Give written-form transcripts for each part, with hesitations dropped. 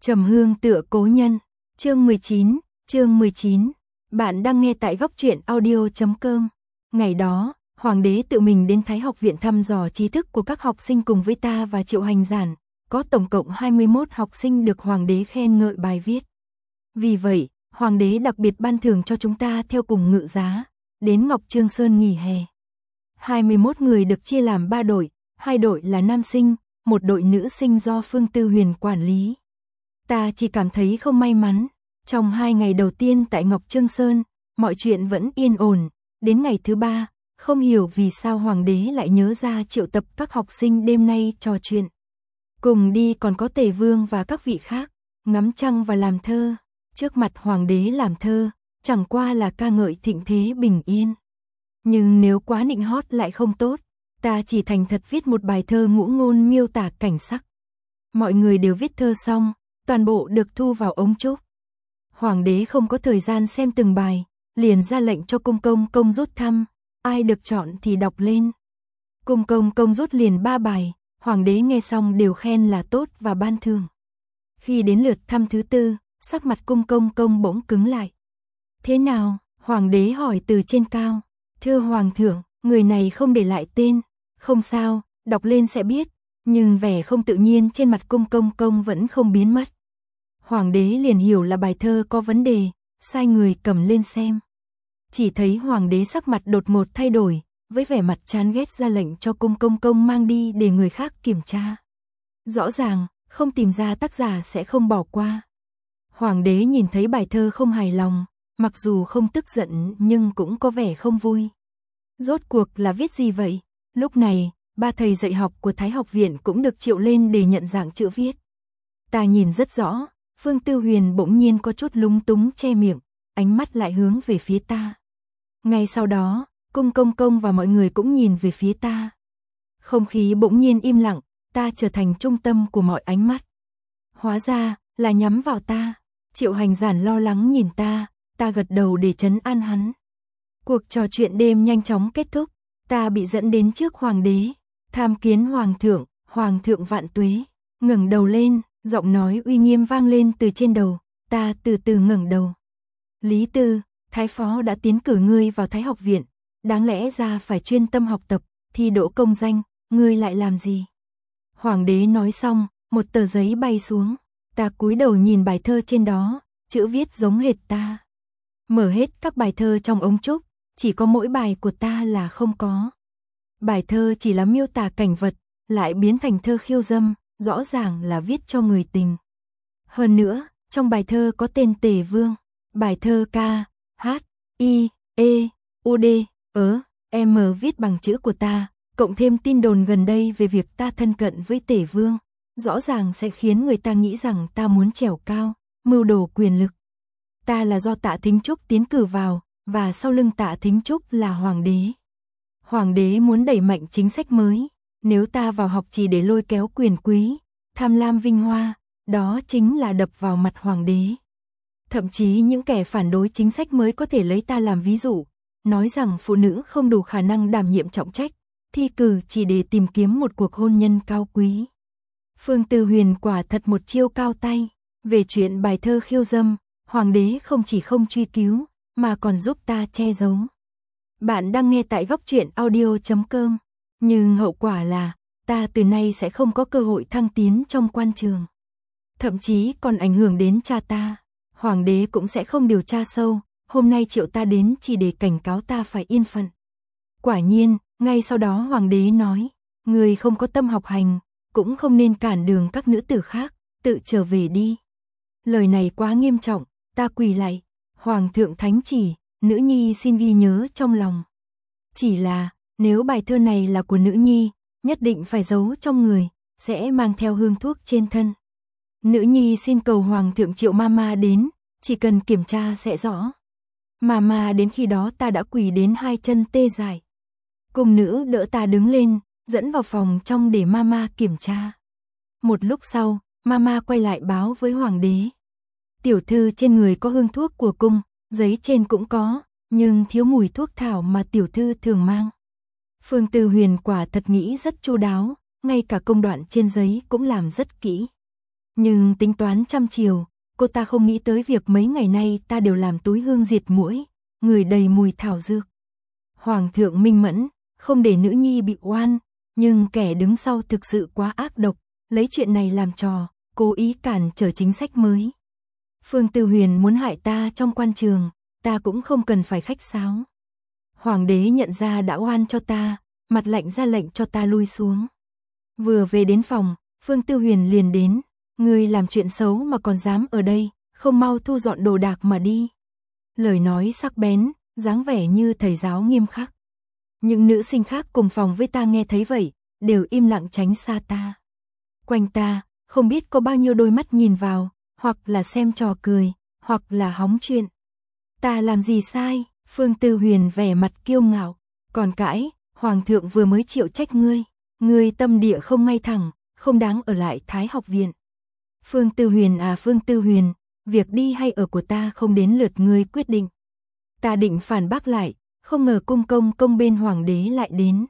Trầm hương tựa cố nhân, chương 19. Bạn đang nghe tại góc truyện audio.com. Ngày đó, Hoàng đế tự mình đến Thái học viện thăm dò trí thức của các học sinh cùng với ta và Triệu Hành Giản. Có tổng cộng 21 học sinh được Hoàng đế khen ngợi bài viết. Vì vậy, Hoàng đế đặc biệt ban thưởng cho chúng ta theo cùng ngự giá, đến Ngọc Trương Sơn nghỉ hè. 21 người được chia làm 3 đội, 2 đội là nam sinh, 1 đội nữ sinh do Phương Tư Huyền quản lý. Ta chỉ cảm thấy không may mắn, trong 2 ngày đầu tiên tại Ngọc Trương Sơn, mọi chuyện vẫn yên ổn, đến ngày thứ 3, không hiểu vì sao Hoàng đế lại nhớ ra triệu tập các học sinh đêm nay trò chuyện. Cùng đi còn có Tề Vương và các vị khác, ngắm trăng và làm thơ. Trước mặt Hoàng đế làm thơ, chẳng qua là ca ngợi thịnh thế bình yên. Nhưng nếu quá nịnh hót lại không tốt, ta chỉ thành thật viết một bài thơ ngũ ngôn miêu tả cảnh sắc. Mọi người đều viết thơ xong, toàn bộ được thu vào ống trúc. Hoàng đế không có thời gian xem từng bài, liền ra lệnh cho Cung Công Công rút thăm, ai được chọn thì đọc lên. Cung Công Công rút liền 3 bài, Hoàng đế nghe xong đều khen là tốt và ban thưởng. Khi đến lượt thăm thứ 4, sắc mặt Cung Công Công bỗng cứng lại. Thế nào? Hoàng đế hỏi từ trên cao. Thưa Hoàng thượng, người này không để lại tên. Không sao, đọc lên sẽ biết. Nhưng vẻ không tự nhiên trên mặt Cung Công Công vẫn không biến mất. Hoàng đế liền hiểu là bài thơ có vấn đề, sai người cầm lên xem. Chỉ thấy Hoàng đế sắc mặt đột ngột thay đổi, với vẻ mặt chán ghét ra lệnh cho Cung Công Công mang đi để người khác kiểm tra. Rõ ràng, không tìm ra tác giả sẽ không bỏ qua. Hoàng đế nhìn thấy bài thơ không hài lòng, mặc dù không tức giận nhưng cũng có vẻ không vui. Rốt cuộc là viết gì vậy? Lúc này, 3 thầy dạy học của Thái học viện cũng được triệu lên để nhận dạng chữ viết. Ta nhìn rất rõ, Phương Tư Huyền bỗng nhiên có chút lúng túng che miệng, ánh mắt lại hướng về phía ta. Ngay sau đó, Cung Công Công và mọi người cũng nhìn về phía ta. Không khí bỗng nhiên im lặng, ta trở thành trung tâm của mọi ánh mắt. Hóa ra, là nhắm vào ta. Triệu Hành Giản lo lắng nhìn ta gật đầu để trấn an hắn. Cuộc trò chuyện đêm nhanh chóng kết thúc, ta bị dẫn đến trước Hoàng đế, tham kiến Hoàng thượng vạn tuế. Ngẩng đầu lên, giọng nói uy nghiêm vang lên từ trên đầu, ta từ từ ngẩng đầu. Lý Tư, Thái phó đã tiến cử ngươi vào Thái học viện, đáng lẽ ra phải chuyên tâm học tập, thi đỗ công danh, ngươi lại làm gì? Hoàng đế nói xong, một tờ giấy bay xuống, ta cúi đầu nhìn bài thơ trên đó, chữ viết giống hệt ta. Mở hết các bài thơ trong ống trúc, chỉ có mỗi bài của ta là không có. Bài thơ chỉ là miêu tả cảnh vật, lại biến thành thơ khiêu dâm, rõ ràng là viết cho người tình. Hơn nữa, trong bài thơ có tên Tề Vương, bài thơ K, H, I, E, U, D, M viết bằng chữ của ta, cộng thêm tin đồn gần đây về việc ta thân cận với Tề Vương, rõ ràng sẽ khiến người ta nghĩ rằng ta muốn trèo cao, mưu đồ quyền lực. Ta là do Tạ Thính Trúc tiến cử vào, và sau lưng Tạ Thính Trúc là Hoàng đế. Hoàng đế muốn đẩy mạnh chính sách mới, nếu ta vào học chỉ để lôi kéo quyền quý, tham lam vinh hoa, đó chính là đập vào mặt Hoàng đế. Thậm chí những kẻ phản đối chính sách mới có thể lấy ta làm ví dụ, nói rằng phụ nữ không đủ khả năng đảm nhiệm trọng trách, thi cử chỉ để tìm kiếm một cuộc hôn nhân cao quý. Phương Tư Huyền quả thật một chiêu cao tay, về chuyện bài thơ khiêu dâm, Hoàng đế không chỉ không truy cứu, mà còn giúp ta che giấu. Bạn đang nghe tại góc truyện audio.com, nhưng hậu quả là, ta từ nay sẽ không có cơ hội thăng tiến trong quan trường. Thậm chí còn ảnh hưởng đến cha ta, Hoàng đế cũng sẽ không điều tra sâu, hôm nay triệu ta đến chỉ để cảnh cáo ta phải yên phận. Quả nhiên, ngay sau đó Hoàng đế nói, người không có tâm học hành, cũng không nên cản đường các nữ tử khác, tự trở về đi. Lời này quá nghiêm trọng, ta quỳ lại, Hoàng thượng thánh chỉ, nữ nhi xin ghi nhớ trong lòng. Chỉ là, nếu bài thơ này là của nữ nhi, nhất định phải giấu trong người, sẽ mang theo hương thuốc trên thân. Nữ nhi xin cầu Hoàng thượng triệu mama đến, chỉ cần kiểm tra sẽ rõ. Mama đến khi đó ta đã quỳ đến 2 chân tê dại. Cung nữ đỡ ta đứng lên, dẫn vào phòng trong để mama kiểm tra. Một lúc sau, mama quay lại báo với Hoàng đế. Tiểu thư trên người có hương thuốc của cung, giấy trên cũng có, nhưng thiếu mùi thuốc thảo mà tiểu thư thường mang. Phương Tư Huyền quả thật nghĩ rất chu đáo, ngay cả công đoạn trên giấy cũng làm rất kỹ. Nhưng tính toán trăm chiều, cô ta không nghĩ tới việc mấy ngày nay ta đều làm túi hương diệt muỗi, người đầy mùi thảo dược. Hoàng thượng minh mẫn, không để nữ nhi bị oan, nhưng kẻ đứng sau thực sự quá ác độc, lấy chuyện này làm trò, cố ý cản trở chính sách mới. Phương Tư Huyền muốn hại ta trong quan trường, ta cũng không cần phải khách sáo. Hoàng đế nhận ra đã oan cho ta, mặt lạnh ra lệnh cho ta lui xuống. Vừa về đến phòng, Phương Tư Huyền liền đến, ngươi làm chuyện xấu mà còn dám ở đây, không mau thu dọn đồ đạc mà đi. Lời nói sắc bén, dáng vẻ như thầy giáo nghiêm khắc. Những nữ sinh khác cùng phòng với ta nghe thấy vậy, đều im lặng tránh xa ta. Quanh ta, không biết có bao nhiêu đôi mắt nhìn vào, hoặc là xem trò cười, hoặc là hóng chuyện. Ta làm gì sai? Phương Tư Huyền vẻ mặt kiêu ngạo, còn cãi, Hoàng thượng vừa mới chịu trách ngươi, ngươi tâm địa không ngay thẳng, không đáng ở lại Thái học viện. Phương Tư Huyền à Phương Tư Huyền, việc đi hay ở của ta không đến lượt ngươi quyết định. Ta định phản bác lại, không ngờ cung công bên Hoàng đế lại đến.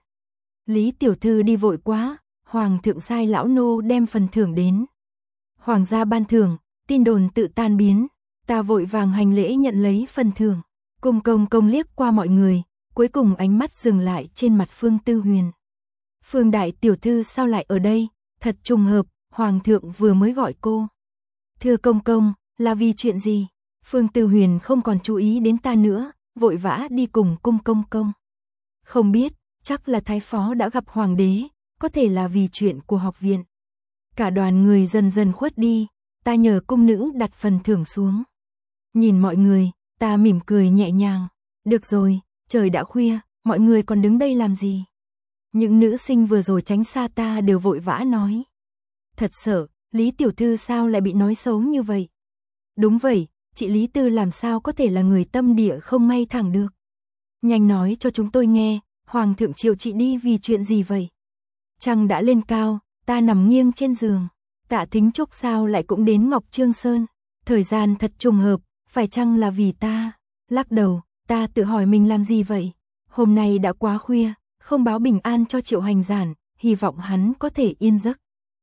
Lý tiểu thư đi vội quá, Hoàng thượng sai lão nô đem phần thưởng đến. Hoàng gia ban thưởng, tin đồn tự tan biến, ta vội vàng hành lễ nhận lấy phần thưởng. Cung công liếc qua mọi người, cuối cùng ánh mắt dừng lại trên mặt Phương Tư Huyền. Phương đại tiểu thư sao lại ở đây, thật trùng hợp, Hoàng thượng vừa mới gọi cô. Thưa công, là vì chuyện gì? Phương Tư Huyền không còn chú ý đến ta nữa, vội vã đi cùng cung công. Không biết, chắc là thái phó đã gặp Hoàng đế, có thể là vì chuyện của học viện. Cả đoàn người dần dần khuất đi, ta nhờ cung nữ đặt phần thưởng xuống. Nhìn mọi người, ta mỉm cười nhẹ nhàng. Được rồi, trời đã khuya, mọi người còn đứng đây làm gì? Những nữ sinh vừa rồi tránh xa ta đều vội vã nói. Thật sợ, Lý tiểu thư sao lại bị nói xấu như vậy? Đúng vậy, chị Lý Tư làm sao có thể là người tâm địa không ngay thẳng được? Nhanh nói cho chúng tôi nghe, Hoàng thượng triệu chị đi vì chuyện gì vậy? Trăng đã lên cao, ta nằm nghiêng trên giường. Tạ Thính Trúc sao lại cũng đến Ngọc Trương Sơn? Thời gian thật trùng hợp, phải chăng là vì ta? Lắc đầu, ta tự hỏi mình làm gì vậy? Hôm nay đã quá khuya, không báo bình an cho Triệu Hành Giản, hy vọng hắn có thể yên giấc.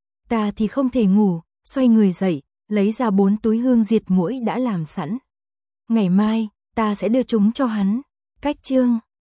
Ta thì không thể ngủ, xoay người dậy, lấy ra 4 túi hương diệt muỗi đã làm sẵn. Ngày mai, ta sẽ đưa chúng cho hắn. Cách chương